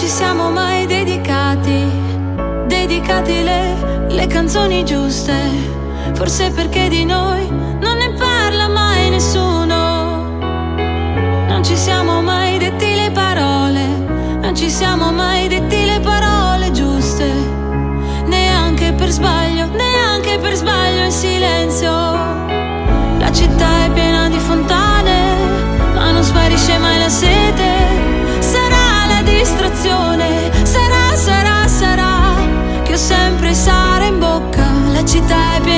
siamo mai dedicati le canzoni giuste, forse perché di noi non ne parla mai nessuno. Non ci siamo mai detti le parole, non ci siamo mai detti le parole giuste, neanche per sbaglio in silenzio. La città è piena di fontane, ma non sparisce mai la sete. Sarà la distrazione, sarà che ho sempre sale in bocca. La città è piena